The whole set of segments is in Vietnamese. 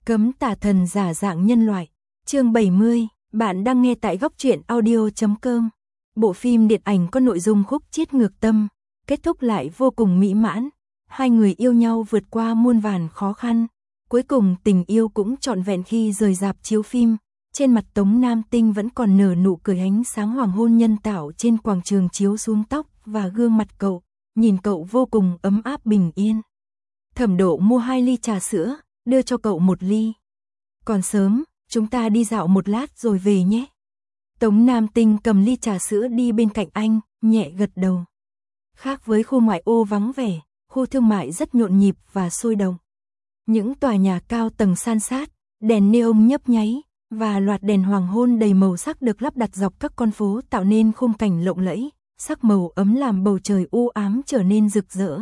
Cấm tà thần giả dạng nhân loại. Chương 70, bạn đang nghe tại goctruyện audio.com. Bộ phim điện ảnh có nội dung khúc chiết ngược tâm, kết thúc lại vô cùng mỹ mãn. Hai người yêu nhau vượt qua muôn vàn khó khăn. Cuối cùng tình yêu cũng trọn vẹn khi rời rạp chiếu phim. Trên mặt Tống Nam Tinh vẫn còn nở nụ cười ánh sáng hoàng hôn nhân tạo trên quảng trường chiếu xuống tóc và gương mặt cậu, nhìn cậu vô cùng ấm áp bình yên. Thẩm Độ mua 2 ly trà sữa, đưa cho cậu 1 ly. Còn sớm, chúng ta đi dạo một lát rồi về nhé. Tống Nam Tinh cầm ly trà sữa đi bên cạnh anh, nhẹ gật đầu. Khác với khu ngoại ô vắng vẻ, khu thương mại rất nhộn nhịp và sôi động. Những tòa nhà cao tầng san sát, đèn neon nhấp nháy và loạt đèn hoàng hôn đầy màu sắc được lắp đặt dọc các con phố tạo nên khung cảnh lộng lẫy, sắc màu ấm làm bầu trời u ám trở nên rực rỡ.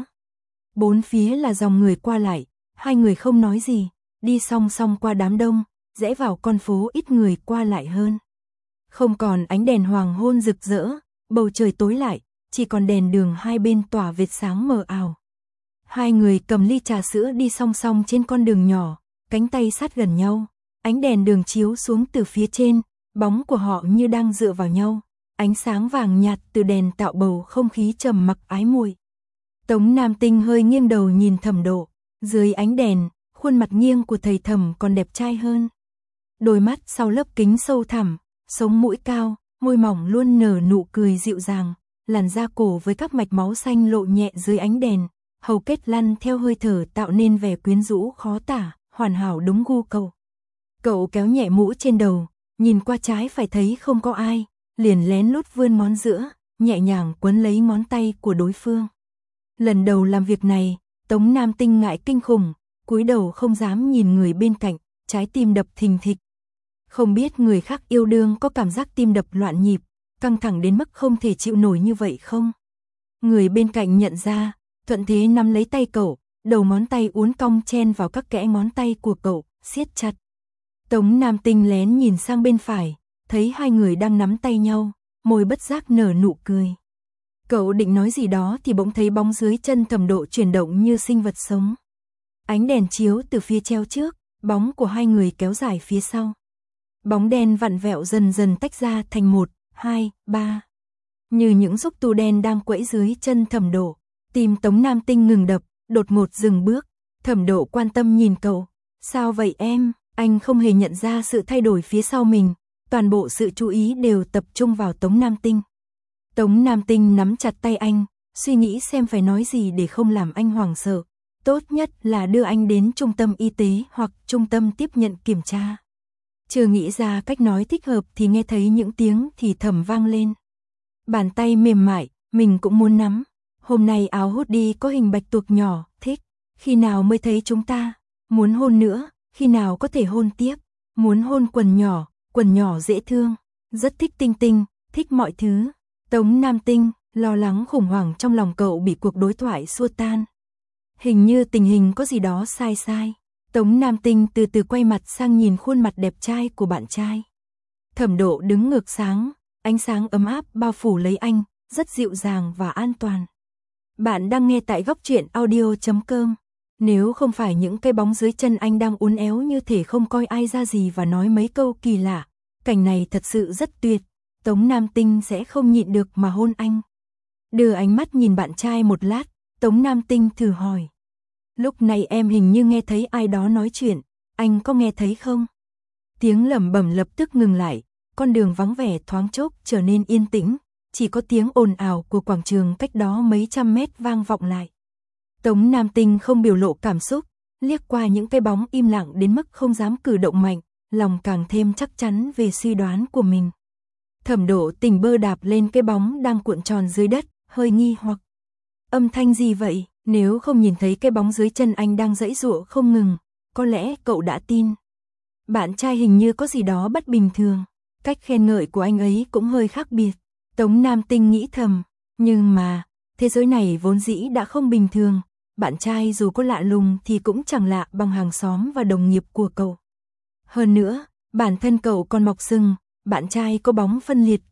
Bốn phía là dòng người qua lại, hai người không nói gì, đi song song qua đám đông, rẽ vào con phố ít người qua lại hơn. Không còn ánh đèn hoàng hôn rực rỡ, bầu trời tối lại, chỉ còn đèn đường hai bên tỏa vệt sáng mờ ảo. Hai người cầm ly trà sữa đi song song trên con đường nhỏ, cánh tay sát gần nhau, ánh đèn đường chiếu xuống từ phía trên, bóng của họ như đang dựa vào nhau, ánh sáng vàng nhạt từ đèn tạo bầu không khí trầm mặc ái muội. Tống Nam Tinh hơi nghiêng đầu nhìn Thẩm Độ, dưới ánh đèn, khuôn mặt nghiêng của thầy Thẩm còn đẹp trai hơn. Đôi mắt sau lớp kính sâu thẳm, sống mũi cao, môi mỏng luôn nở nụ cười dịu dàng, làn da cổ với các mạch máu xanh lộ nhẹ dưới ánh đèn, hầu kết lăn theo hơi thở tạo nên vẻ quyến rũ khó tả, hoàn hảo đúng gu cậu. Cậu kéo nhẹ mũ trên đầu, nhìn qua trái phải thấy không có ai, liền lén lút vươn ngón giữa, nhẹ nhàng quấn lấy ngón tay của đối phương. Lần đầu làm việc này, Tống Nam Tinh ngại kinh khủng, cúi đầu không dám nhìn người bên cạnh, trái tim đập thình thịch. Không biết người khác yêu đương có cảm giác tim đập loạn nhịp, căng thẳng đến mức không thể chịu nổi như vậy không? Người bên cạnh nhận ra, thuận thế nắm lấy tay cậu, đầu ngón tay uốn cong chen vào các kẽ ngón tay của cậu, siết chặt. Tống Nam Tinh lén nhìn sang bên phải, thấy hai người đang nắm tay nhau, môi bất giác nở nụ cười. Cậu định nói gì đó thì bỗng thấy bóng dưới chân Thẩm Độ chuyển động như sinh vật sống. Ánh đèn chiếu từ phía treo trước, bóng của hai người kéo dài phía sau. Bóng đen vặn vẹo dần dần tách ra thành 1, 2, 3. Như những xúc tu đen đang quẫy dưới chân Thẩm Độ. Tim Tống Nam Tinh ngừng đập, đột ngột dừng bước. Thẩm Độ quan tâm nhìn cậu. Sao vậy em? Anh không hề nhận ra sự thay đổi phía sau mình. Toàn bộ sự chú ý đều tập trung vào Tống Nam Tinh. Tống Nam Tinh nắm chặt tay anh, suy nghĩ xem phải nói gì để không làm anh hoảng sợ. Tốt nhất là đưa anh đến trung tâm y tế hoặc trung tâm tiếp nhận kiểm tra. Chưa nghĩ ra cách nói thích hợp thì nghe thấy những tiếng thì thầm vang lên. Bàn tay mềm mại, mình cũng muốn nắm. Hôm nay áo hoodie có hình bạch tuộc nhỏ, thích. Khi nào mới thấy chúng ta? Muốn hôn nữa, khi nào có thể hôn tiếp? Muốn hôn quần nhỏ dễ thương. Rất thích Tinh Tinh, thích mọi thứ. Tống Nam Tinh, lo lắng khủng hoảng trong lòng cậu bị cuộc đối thoại xua tan. Hình như tình hình có gì đó sai sai. Tống Nam Tinh từ từ quay mặt sang nhìn khuôn mặt đẹp trai của bạn trai. Thẩm Độ đứng ngược sáng, ánh sáng ấm áp bao phủ lấy anh, rất dịu dàng và an toàn. Bạn đang nghe tại goctruyện audio.com. Nếu không phải những cái bóng dưới chân anh đang uốn éo như thể không coi ai ra gì và nói mấy câu kỳ lạ, cảnh này thật sự rất tuyệt. Tống Nam Tinh sẽ không nhịn được mà hôn anh. Đưa ánh mắt nhìn bạn trai một lát, Tống Nam Tinh thử hỏi. Lúc này em hình như nghe thấy ai đó nói chuyện, anh có nghe thấy không? Tiếng lẩm bẩm lập tức ngừng lại, con đường vắng vẻ thoáng chốc trở nên yên tĩnh, chỉ có tiếng ồn ào của quảng trường cách đó mấy trăm mét vang vọng lại. Tống Nam Tinh không biểu lộ cảm xúc, liếc qua những cái bóng im lặng đến mức không dám cử động mạnh, lòng càng thêm chắc chắn về suy đoán của mình. Thẩm Độ tình bơ đạp lên cái bóng đang cuộn tròn dưới đất, hơi nghi hoặc. Âm thanh gì vậy? Nếu không nhìn thấy cái bóng dưới chân anh đang giãy giụa không ngừng, có lẽ cậu đã tin. Bạn trai hình như có gì đó bất bình thường, cách khen ngợi của anh ấy cũng hơi khác biệt. Tống Nam Tinh nghĩ thầm, nhưng mà, thế giới này vốn dĩ đã không bình thường, bạn trai dù có lạ lùng thì cũng chẳng lạ bằng hàng xóm và đồng nghiệp của cậu. Hơn nữa, bản thân cậu còn mọc sừng, bạn trai có bóng phân liệt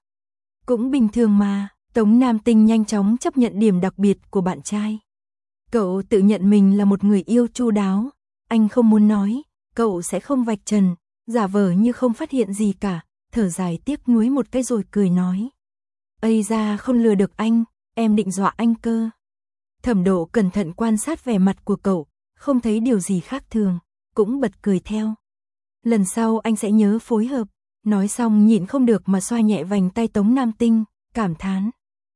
cũng bình thường mà. Tống Nam Tinh nhanh chóng chấp nhận điểm đặc biệt của bạn trai. Cậu tự nhận mình là một người yêu chu đáo, anh không muốn nói, cậu sẽ không vạch trần, giả vờ như không phát hiện gì cả, thở dài tiếc nuối một cái rồi cười nói. Ây da, không lừa được anh, em định dọa anh cơ. Thẩm Độ cẩn thận quan sát vẻ mặt của cậu, không thấy điều gì khác thường, cũng bật cười theo. Lần sau anh sẽ nhớ phối hợp. Nói xong nhịn không được mà xoa nhẹ vành tay Tống Nam Tinh, cảm thán.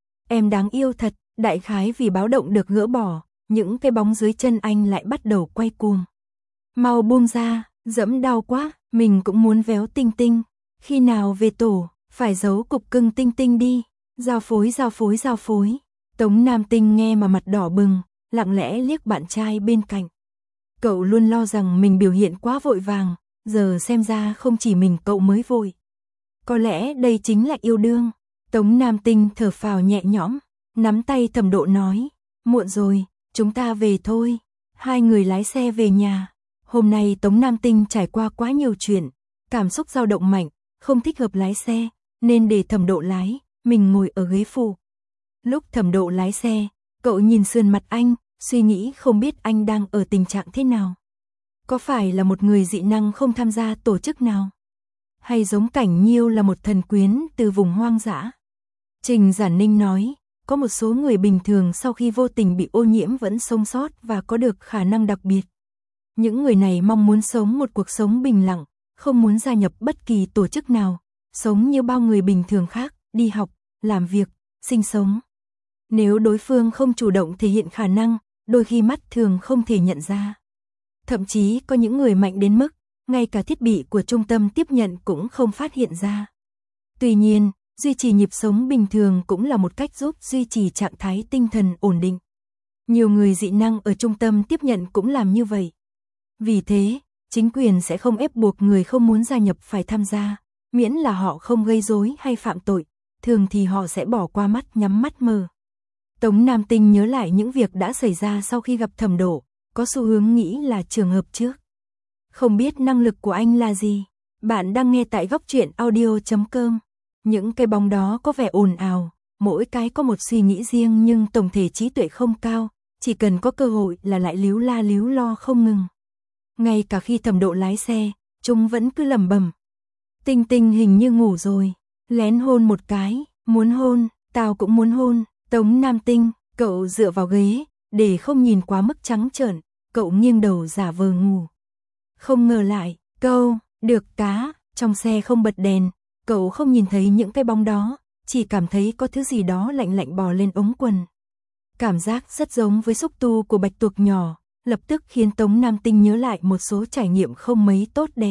Em đáng yêu thật, đại khái vì báo động được gỡ bỏ, những cái bóng dưới chân anh lại bắt đầu quay cuồng. Mau buông ra, dẫm đau quá, mình cũng muốn véo Tinh Tinh. Khi nào về tổ, phải giấu cục cưng Tinh Tinh đi. Giao phối, giao phối, giao phối. Tống Nam Tinh nghe mà mặt đỏ bừng, lặng lẽ liếc bạn trai bên cạnh. Cậu luôn lo rằng mình biểu hiện quá vội vàng, giờ xem ra không chỉ mình cậu mới vội. Có lẽ đây chính là yêu đương. Tống Nam Tinh thở phào nhẹ nhõm, nắm tay Thẩm Độ nói, muộn rồi, chúng ta về thôi. Hai người lái xe về nhà. Hôm nay Tống Nam Tinh trải qua quá nhiều chuyện, cảm xúc dao động mạnh, không thích hợp lái xe, nên để Thẩm Độ lái, mình ngồi ở ghế phụ. Lúc Thẩm Độ lái xe, cậu nhìn sườn mặt anh, suy nghĩ không biết anh đang ở tình trạng thế nào. Có phải là một người dị năng không tham gia tổ chức nào? Hay giống Cảnh Nhiêu là một thần quyến từ vùng hoang dã? Trình Giản Ninh nói, có một số người bình thường sau khi vô tình bị ô nhiễm vẫn sống sót và có được khả năng đặc biệt. Những người này mong muốn sống một cuộc sống bình lặng, không muốn gia nhập bất kỳ tổ chức nào, sống như bao người bình thường khác, đi học, làm việc, sinh sống. Nếu đối phương không chủ động thể hiện khả năng, đôi khi mắt thường không thể nhận ra. Thậm chí có những người mạnh đến mức, ngay cả thiết bị của trung tâm tiếp nhận cũng không phát hiện ra. Tuy nhiên, duy trì nhịp sống bình thường cũng là một cách giúp duy trì trạng thái tinh thần ổn định. Nhiều người dị năng ở trung tâm tiếp nhận cũng làm như vậy. Vì thế, chính quyền sẽ không ép buộc người không muốn gia nhập phải tham gia, miễn là họ không gây rối hay phạm tội, thường thì họ sẽ bỏ qua mắt nhắm mắt mờ. Tống Nam Tinh nhớ lại những việc đã xảy ra sau khi gặp Thẩm Độ, có xu hướng nghĩ là trường hợp trước. Không biết năng lực của anh là gì? Bạn đang nghe tại góc truyện audio.com. Những cái bóng đó có vẻ ồn ào, mỗi cái có một suy nghĩ riêng nhưng tổng thể trí tuệ không cao, chỉ cần có cơ hội là lại líu la líu lo không ngừng. Ngay cả khi Thẩm Độ lái xe, chúng vẫn cứ lẩm bẩm. Tinh Tinh hình như ngủ rồi, lén hôn một cái, muốn hôn, tao cũng muốn hôn. Tống Nam Tinh, cậu dựa vào ghế, để không nhìn quá mức trắng trợn, cậu nghiêng đầu giả vờ ngủ. Không ngờ lại, câu, được cá, trong xe không bật đèn, cậu không nhìn thấy những cái bóng đó, chỉ cảm thấy có thứ gì đó lạnh lạnh bò lên ống quần. Cảm giác rất giống với xúc tu của bạch tuộc nhỏ, lập tức khiến Tống Nam Tinh nhớ lại một số trải nghiệm không mấy tốt đẹp.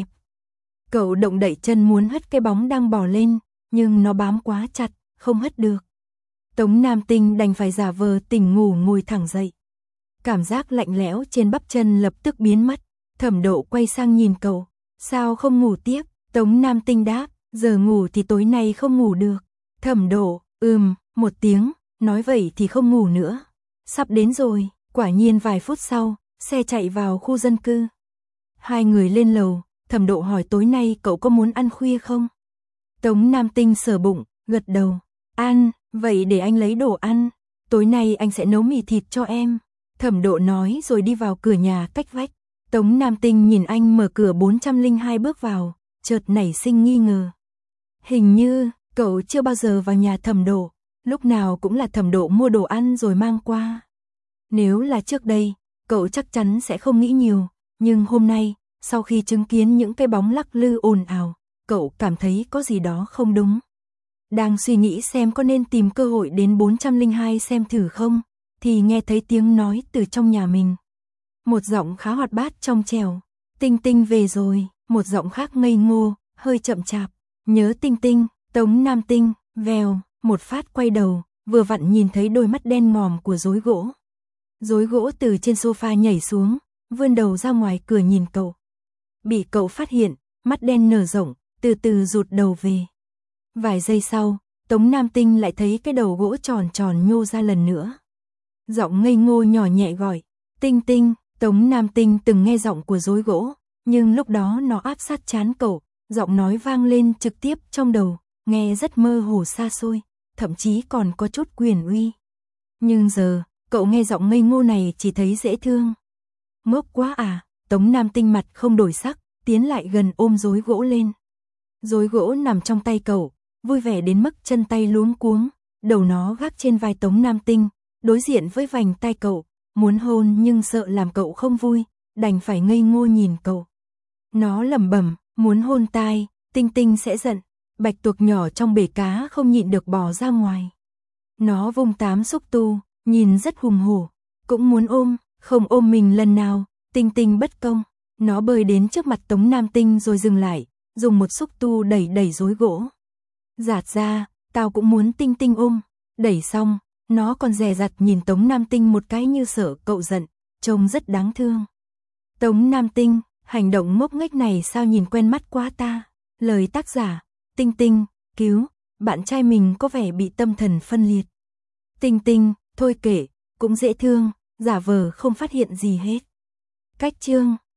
Cậu động đậy chân muốn hất cái bóng đang bò lên, nhưng nó bám quá chặt, không hất được. Tống Nam Tinh đành phải giả vờ tỉnh ngủ ngồi thẳng dậy. Cảm giác lạnh lẽo trên bắp chân lập tức biến mất. Thẩm Độ quay sang nhìn cậu. Sao không ngủ tiếp? Tống Nam Tinh đáp. Giờ ngủ thì tối nay không ngủ được. Thẩm Độ, một tiếng. Nói vậy thì không ngủ nữa. Sắp đến rồi. Quả nhiên vài phút sau, xe chạy vào khu dân cư. Hai người lên lầu. Thẩm Độ hỏi tối nay cậu có muốn ăn khuya không? Tống Nam Tinh sờ bụng, gật đầu. Ăn. Vậy để anh lấy đồ ăn, tối nay anh sẽ nấu mì thịt cho em. Thẩm Độ nói rồi đi vào cửa nhà cách vách. Tống Nam Tinh nhìn anh mở cửa 402 bước vào, chợt nảy sinh nghi ngờ. Hình như, cậu chưa bao giờ vào nhà Thẩm Độ, lúc nào cũng là Thẩm Độ mua đồ ăn rồi mang qua. Nếu là trước đây, cậu chắc chắn sẽ không nghĩ nhiều, nhưng hôm nay, sau khi chứng kiến những cái bóng lắc lư ồn ào, cậu cảm thấy có gì đó không đúng. Đang suy nghĩ xem có nên tìm cơ hội đến 402 xem thử không, thì nghe thấy tiếng nói từ trong nhà mình. Một giọng khá hoạt bát trong trẻo. Tinh Tinh về rồi. Một giọng khác ngây ngô, hơi chậm chạp. Nhớ Tinh Tinh. Tống Nam Tinh, vèo, một phát quay đầu, vừa vặn nhìn thấy đôi mắt đen ngòm của rối gỗ. Rối gỗ từ trên sofa nhảy xuống, vươn đầu ra ngoài cửa nhìn cậu. Bị cậu phát hiện, mắt đen nở rộng, từ từ rụt đầu về. Vài giây sau, Tống Nam Tinh lại thấy cái đầu gỗ tròn tròn nhô ra lần nữa. Giọng ngây ngô nhỏ nhẹ gọi, Tinh Tinh. Tống Nam Tinh từng nghe giọng của rối gỗ, nhưng lúc đó nó áp sát trán cậu, giọng nói vang lên trực tiếp trong đầu, nghe rất mơ hồ xa xôi, thậm chí còn có chút quyền uy. Nhưng giờ, cậu nghe giọng ngây ngô này chỉ thấy dễ thương. Ngốc quá à, Tống Nam Tinh mặt không đổi sắc, tiến lại gần ôm rối gỗ lên. Rối gỗ nằm trong tay cậu, vui vẻ đến mức chân tay luống cuống, đầu nó gác trên vai Tống Nam Tinh, đối diện với vành tai cậu, muốn hôn nhưng sợ làm cậu không vui, đành phải ngây ngô nhìn cậu. Nó lẩm bẩm, muốn hôn tai, Tinh Tinh sẽ giận, bạch tuộc nhỏ trong bể cá không nhịn được bò ra ngoài. Nó vung tám xúc tu, nhìn rất hùng hổ, cũng muốn ôm, không ôm mình lần nào, Tinh Tinh bất công. Nó bơi đến trước mặt Tống Nam Tinh rồi dừng lại, dùng một xúc tu đẩy đẩy rối gỗ. Giạt ra, tao cũng muốn Tinh Tinh ôm. Đẩy xong, nó còn dè dặt nhìn Tống Nam Tinh một cái như sợ cậu giận, trông rất đáng thương. Tống Nam Tinh, hành động ngốc nghếch này sao nhìn quen mắt quá ta. Lời tác giả, Tinh Tinh, cứu, bạn trai mình có vẻ bị tâm thần phân liệt. Tinh Tinh, thôi kể, cũng dễ thương, giả vờ không phát hiện gì hết. Cách chương